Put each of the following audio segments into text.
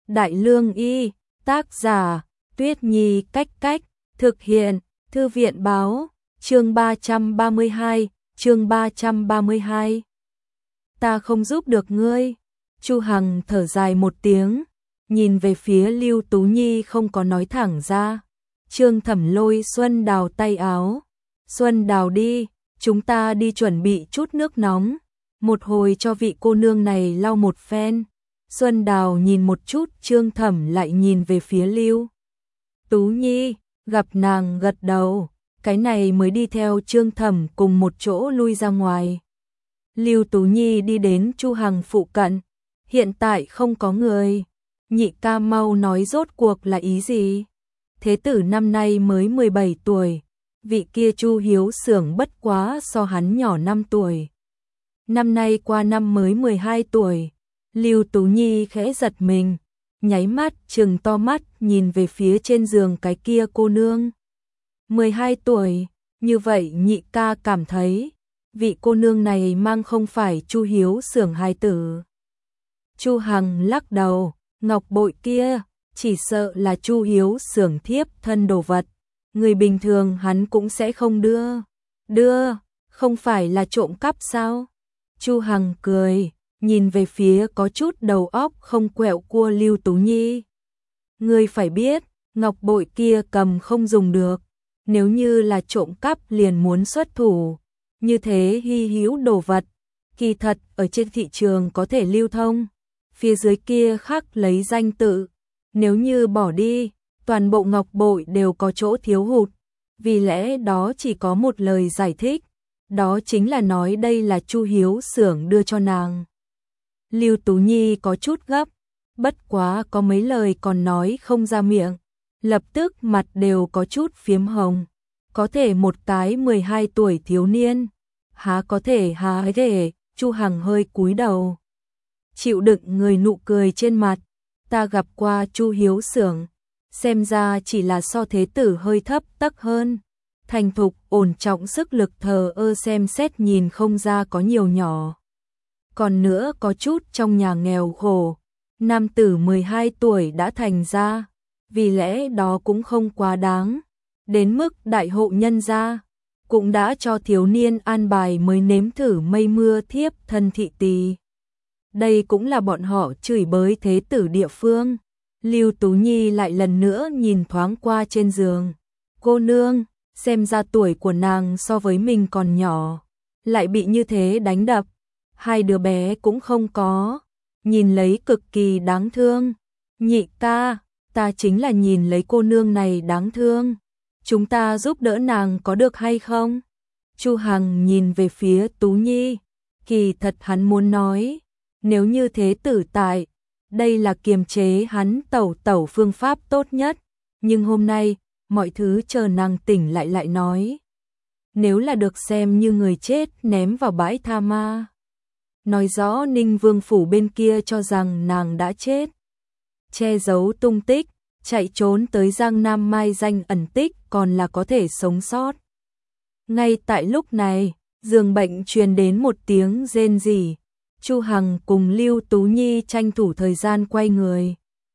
Đại Lương Y, tác giả, Tuyết Nhi Cách Cách, thực hiện, Thư viện Báo, chương 332, chương 332. Ta không giúp được ngươi. Chu Hằng thở dài một tiếng, nhìn về phía Lưu Tú Nhi không có nói thẳng ra. Trương Thẩm lôi Xuân Đào tay áo. Xuân Đào đi, chúng ta đi chuẩn bị chút nước nóng. Một hồi cho vị cô nương này lau một phen. Xuân Đào nhìn một chút, Trương Thẩm lại nhìn về phía Lưu Tú Nhi, gặp nàng gật đầu, cái này mới đi theo Trương Thẩm cùng một chỗ lui ra ngoài. Lưu Tú Nhi đi đến Chu Hằng phụ cận, hiện tại không có người. Nhị ca mau nói rốt cuộc là ý gì? Thế tử năm nay mới 17 tuổi, vị kia Chu Hiếu Xưởng bất quá so hắn nhỏ 5 tuổi. Năm nay qua năm mới 12 tuổi. Lưu Tú Nhi khẽ giật mình, nháy mắt trừng to mắt nhìn về phía trên giường cái kia cô nương. 12 tuổi, như vậy nhị ca cảm thấy vị cô nương này mang không phải Chu Hiếu Xưởng hài tử. Chu Hằng lắc đầu, ngọc bội kia chỉ sợ là Chu Hiếu Xưởng thiếp thân đồ vật, người bình thường hắn cũng sẽ không đưa, không phải là trộm cắp sao? Chu Hằng cười, nhìn về phía có chút đầu óc không quẹo cua Lưu Tú Nhi. Ngươi phải biết, ngọc bội kia cầm không dùng được, nếu như là trộm cắp liền muốn xuất thủ. Như thế hy hữu đồ vật, kỳ thật ở trên thị trường có thể lưu thông, phía dưới kia khắc lấy danh tự. Nếu như bỏ đi, toàn bộ ngọc bội đều có chỗ thiếu hụt, vì lẽ đó chỉ có một lời giải thích, đó chính là nói đây là Chu Hiếu Xưởng đưa cho nàng. Lưu Tú Nhi có chút gấp, bất quá có mấy lời còn nói không ra miệng, lập tức mặt đều có chút phiếm hồng. Có thể một cái 12 tuổi thiếu niên, há có thể, Chu Hằng hơi cúi đầu. Chịu đựng người nụ cười trên mặt, ta gặp qua Chu Hiếu Xưởng, xem ra chỉ là so thế tử hơi thấp tắc hơn. Thành thục, ổn trọng, sức lực thờ ơ, xem xét nhìn không ra có nhiều nhỏ. Còn nữa có chút trong nhà nghèo khổ, nam tử 12 tuổi đã thành ra, vì lẽ đó cũng không quá đáng. Đến mức đại hộ nhân gia, cũng đã cho thiếu niên an bài mới nếm thử mây mưa thiếp thân thị tỳ. Đây cũng là bọn họ chửi bới thế tử địa phương. Lưu Tú Nhi lại lần nữa nhìn thoáng qua trên giường. Cô nương, xem ra tuổi của nàng so với mình còn nhỏ, lại bị như thế đánh đập. Hai đứa bé cũng không có, nhìn lấy cực kỳ đáng thương. Nhị ca, ta chính là nhìn lấy cô nương này đáng thương. Chúng ta giúp đỡ nàng có được hay không? Chu Hằng nhìn về phía Tú Nhi, kỳ thật hắn muốn nói, nếu như thế tử tại, đây là kiềm chế hắn tẩu phương pháp tốt nhất, nhưng hôm nay, mọi thứ chờ nàng tỉnh lại nói. Nếu là được xem như người chết ném vào bãi tha ma, nói rõ Ninh Vương phủ bên kia cho rằng nàng đã chết, che giấu tung tích, chạy trốn tới Giang Nam mai danh ẩn tích, còn là có thể sống sót. Ngay tại lúc này, giường bệnh truyền đến một tiếng rên rỉ. Chu Hằng cùng Lưu Tú Nhi tranh thủ thời gian quay người,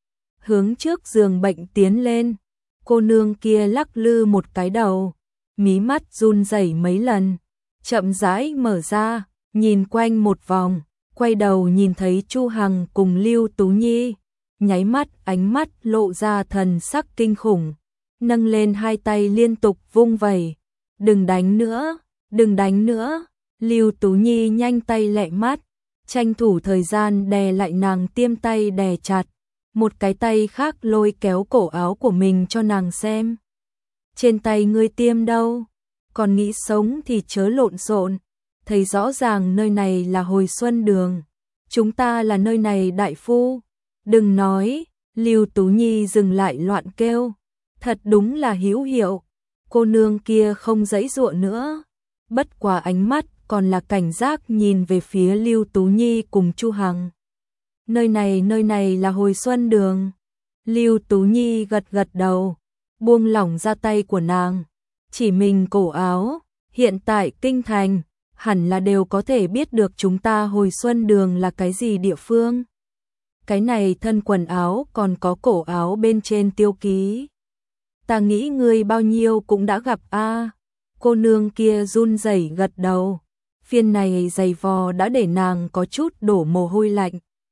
hướng trước giường bệnh tiến lên. Cô nương kia lắc lư một cái đầu, mí mắt run rẩy mấy lần, chậm rãi mở ra, nhìn quanh một vòng, quay đầu nhìn thấy Chu Hằng cùng Lưu Tú Nhi, nháy mắt ánh mắt lộ ra thần sắc kinh khủng, nâng lên hai tay liên tục vung vẩy. Đừng đánh nữa, đừng đánh nữa. Lưu Tú Nhi nhanh tay lẹ mắt, tranh thủ thời gian đè lại nàng tiêm tay đè chặt, một cái tay khác lôi kéo cổ áo của mình cho nàng xem. Trên tay ngươi tiêm đâu? Còn nghĩ sống thì chớ lộn xộn, thấy rõ ràng nơi này là Hồi Xuân Đường, chúng ta là nơi này đại phu. Đừng nói. Lưu Tú Nhi dừng lại loạn kêu, thật đúng là hữu hiệu. Cô nương kia không giãy giụa nữa, bất quá ánh mắt còn là cảnh giác nhìn về phía Lưu Tú Nhi cùng Chu Hằng. Nơi này là Hồi Xuân Đường. Lưu Tú Nhi gật đầu, buông lỏng ra tay của nàng, chỉ mình cổ áo. Hiện tại kinh thành hẳn là đều có thể biết được chúng ta Hồi Xuân Đường là cái gì địa phương. cái này thân quần áo còn có cổ áo bên trên tiêu ký. Ta nghĩ ngươi bao nhiêu cũng đã gặp a. Cô nương kia run rẩy gật đầu. Phiên này giày vò đã để nàng có chút đổ mồ hôi lạnh.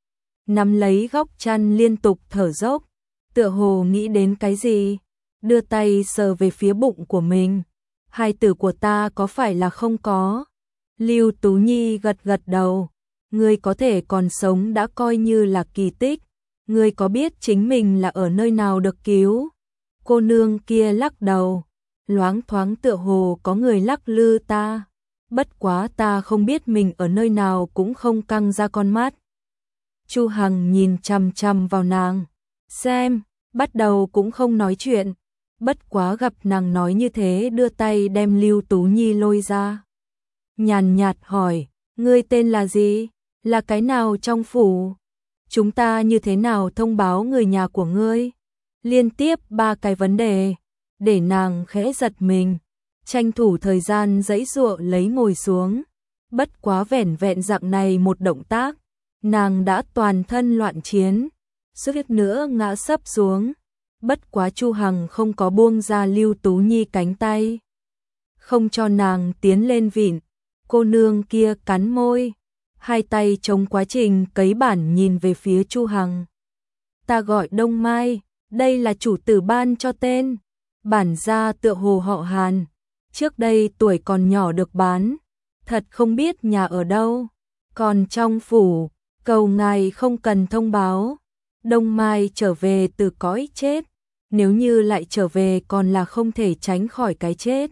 Nắm lấy góc chăn liên tục thở dốc, tựa hồ nghĩ đến cái gì, đưa tay sờ về phía bụng của mình. Hài tử của ta có phải là không có? Lưu Tú Nhi gật gật đầu. Ngươi có thể còn sống đã coi như là kỳ tích. Ngươi có biết chính mình là ở nơi nào được cứu? Cô nương kia lắc đầu. Loáng thoáng tựa hồ có người lắc lư ta. Bất quá ta không biết mình ở nơi nào cũng không căng ra con mắt. Chu Hằng nhìn chằm chằm vào nàng. Xem, bắt đầu cũng không nói chuyện. Bất quá gặp nàng nói như thế đưa tay đem Lưu Tú Nhi lôi ra. Nhàn nhạt hỏi, ngươi tên là gì? Là cái nào trong phủ? Chúng ta như thế nào thông báo người nhà của ngươi? Liên tiếp 3 cái vấn đề, để nàng khẽ giật mình, tranh thủ thời gian giãy giụa lấy ngồi xuống. Bất quá vẻn vẹn dạng này một động tác, nàng đã toàn thân loạn chiến, suýt nữa ngã sấp xuống. Bất quá Chu Hằng không có buông ra Lưu Tú Nhi cánh tay, không cho nàng tiến lên vịn. Cô nương kia cắn môi, hai tay chống quá trình cấy bản nhìn về phía Chu Hằng. Ta gọi Đông Mai, đây là chủ tử ban cho tên. Bản gia tựa hồ họ Hàn, trước đây tuổi còn nhỏ được bán, thật không biết nhà ở đâu. Còn trong phủ, cầu ngài không cần thông báo. Đông Mai trở về từ cõi chết, nếu như lại trở về còn là không thể tránh khỏi cái chết.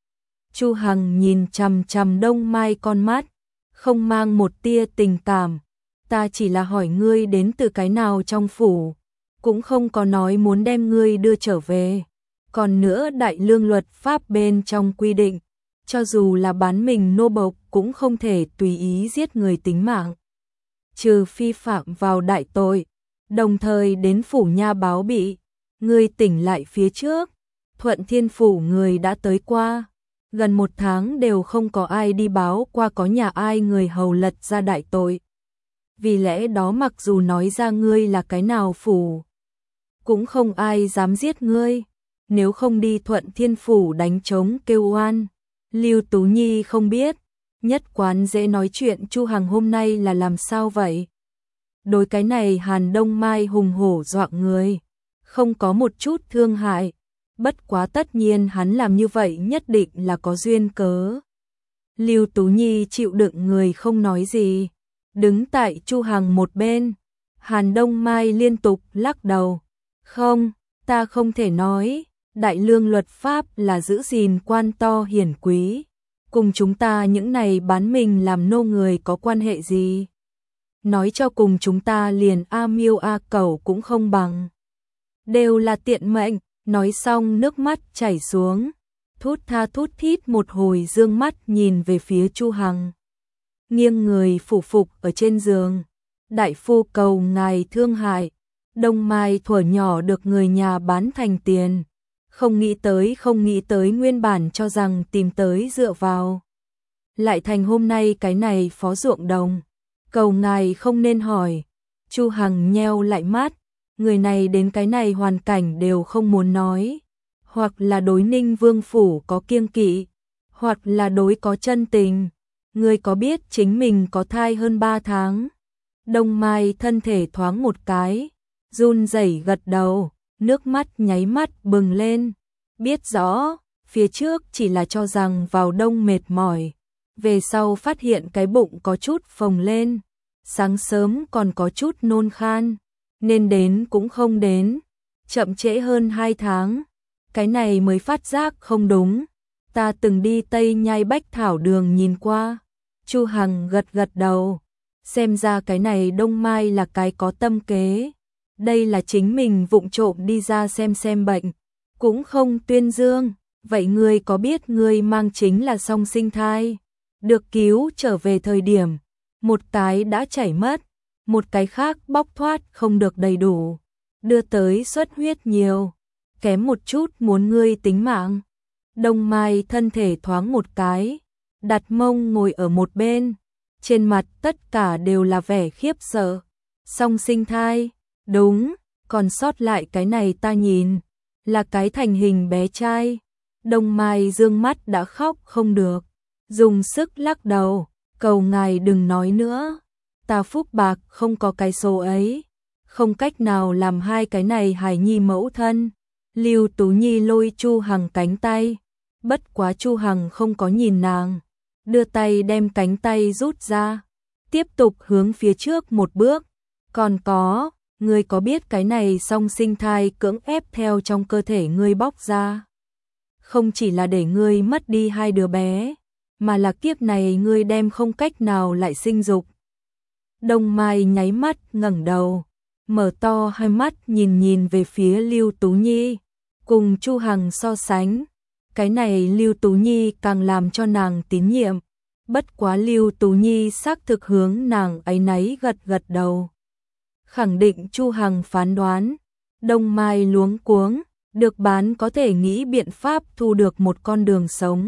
Chu Hằng nhìn chằm chằm Đông Mai con mắt, không mang một tia tình cảm. Ta chỉ là hỏi ngươi đến từ cái nào trong phủ, cũng không có nói muốn đem ngươi đưa trở về. Còn nữa đại lương luật pháp bên trong quy định, cho dù là bán mình nô bộc cũng không thể tùy ý giết người tính mạng, trừ phi phạm vào đại tội. Đồng thời đến phủ nha báo bị, ngươi tỉnh lại phía trước, Thuận Thiên phủ người đã tới qua. Gần 1 tháng đều không có ai đi báo qua có nhà ai người hầu lật ra đại tội. Vì lẽ đó mặc dù nói ra ngươi là cái nào phủ, cũng không ai dám giết ngươi. Nếu không đi Thuận Thiên phủ đánh trống kêu oan. Lưu Tú Nhi không biết, nhất quán dễ nói chuyện Chu Hằng hôm nay là làm sao vậy? Đối cái này Hàn Đông Mai hùng hổ dọa người, không có một chút thương hại. Bất quá tất nhiên hắn làm như vậy nhất định là có duyên cớ. Lưu Tú Nhi chịu đựng người không nói gì, đứng tại Chu Hằng một bên. Hàn Đông Mai liên tục lắc đầu. Không, ta không thể nói, đại lương luật pháp là giữ gìn quan to hiển quý, cùng chúng ta những này bán mình làm nô người có quan hệ gì? Nói cho cùng chúng ta liền a miêu a cẩu cũng không bằng, đều là tiện mệnh. Nói xong nước mắt chảy xuống, thút tha thút thít một hồi dương mắt nhìn về phía Chu Hằng. Nghiêng người phủ phục ở trên giường. Đại phu cầu ngài thương hại, Đông Mai thuở nhỏ được người nhà bán thành tiền. Không nghĩ tới nguyên bản cho rằng tìm tới dựa vào, lại thành hôm nay cái này phó ruộng đồng. Cầu ngài không nên hỏi. Chu Hằng nheo lại mắt. Người này đến cái này hoàn cảnh đều không muốn nói, hoặc là đối Ninh Vương phủ có kiêng kỵ, hoặc là đối có chân tình. Người có biết chính mình có thai hơn 3 tháng? Đông Mai thân thể thoáng một cái, run rẩy gật đầu, nước mắt nháy mắt bừng lên. Biết rõ, phía trước chỉ là cho rằng vào đông mệt mỏi, về sau phát hiện cái bụng có chút phồng lên, sáng sớm còn có chút nôn khan. Nên đến cũng không đến, chậm trễ hơn 2 tháng, cái này mới phát giác không đúng. Ta từng đi Tây Nhai Bách Thảo Đường nhìn qua. Chu Hằng gật gật đầu, xem ra cái này Đông Mai là cái có tâm kế. Đây là chính mình vụng trộm đi ra xem bệnh, cũng không tuyên dương. Vậy ngươi có biết ngươi mang chính là song sinh thai? Được cứu trở về thời điểm, một cái đã chảy mất, một cái khác bóc thoát không được đầy đủ, đưa tới xuất huyết nhiều, kém một chút muốn ngươi tính mạng. Đông Mai thân thể thoáng một cái, đặt mông ngồi ở một bên, trên mặt tất cả đều là vẻ khiếp sợ. Song sinh thai, đúng, còn sót lại cái này ta nhìn, là cái thành hình bé trai. Đông Mai dương mắt đã khóc không được, dùng sức lắc đầu, cầu ngài đừng nói nữa. Ta phúc bạc không có cái số ấy, không cách nào làm hai cái này hài nhi mẫu thân. Lưu Tú Nhi lôi Chu Hằng cánh tay, bất quá Chu Hằng không có nhìn nàng, đưa tay đem cánh tay rút ra, tiếp tục hướng phía trước một bước. Còn có, ngươi có biết cái này song sinh thai cưỡng ép theo trong cơ thể ngươi bóc ra, không chỉ là để ngươi mất đi hai đứa bé, mà là kiếp này ngươi đem không cách nào lại sinh dục. Đông Mai nháy mắt ngẩng đầu, mở to hai mắt nhìn về phía Lưu Tú Nhi, cùng Chu Hằng so sánh, cái này Lưu Tú Nhi càng làm cho nàng tín nhiệm. Bất quá Lưu Tú Nhi xác thực hướng nàng ấy nấy gật đầu, khẳng định Chu Hằng phán đoán. Đông Mai luống cuống, được bán có thể nghĩ biện pháp thu được một con đường sống.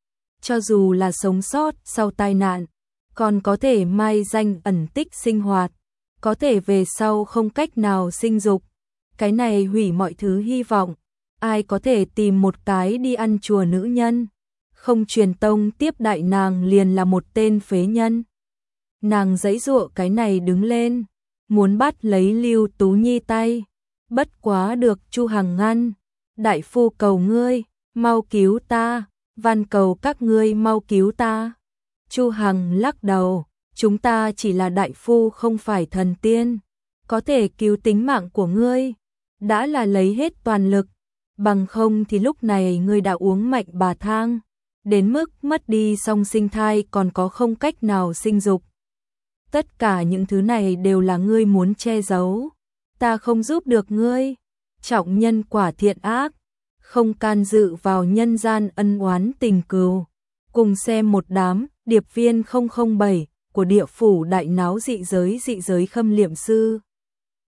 Cho dù là sống sót sau tai nạn, còn có thể mai danh ẩn tích sinh hoạt, có thể về sau không cách nào sinh dục. Cái này hủy mọi thứ hy vọng, ai có thể tìm một cái đi ăn chùa nữ nhân, không truyền tông tiếp đại nàng liền là một tên phế nhân. Nàng giãy giụa cái này đứng lên, muốn bắt lấy Lưu Tú Nhi tay, bất quá được Chu Hằng ngăn. Đại phu cầu ngươi, mau cứu ta, van cầu các ngươi mau cứu ta. Chu Hằng lắc đầu, chúng ta chỉ là đại phu không phải thần tiên, có thể cứu tính mạng của ngươi, đã là lấy hết toàn lực, bằng không thì lúc này ngươi đã uống mạnh bà thang, đến mức mất đi song sinh thai còn có không cách nào sinh dục. Tất cả những thứ này đều là ngươi muốn che giấu, ta không giúp được ngươi. Trọng nhân quả thiện ác, không can dự vào nhân gian ân oán tình cừu. Cùng xem một đám điệp viên 007 của địa phủ đại náo dị giới khâm liệm sư.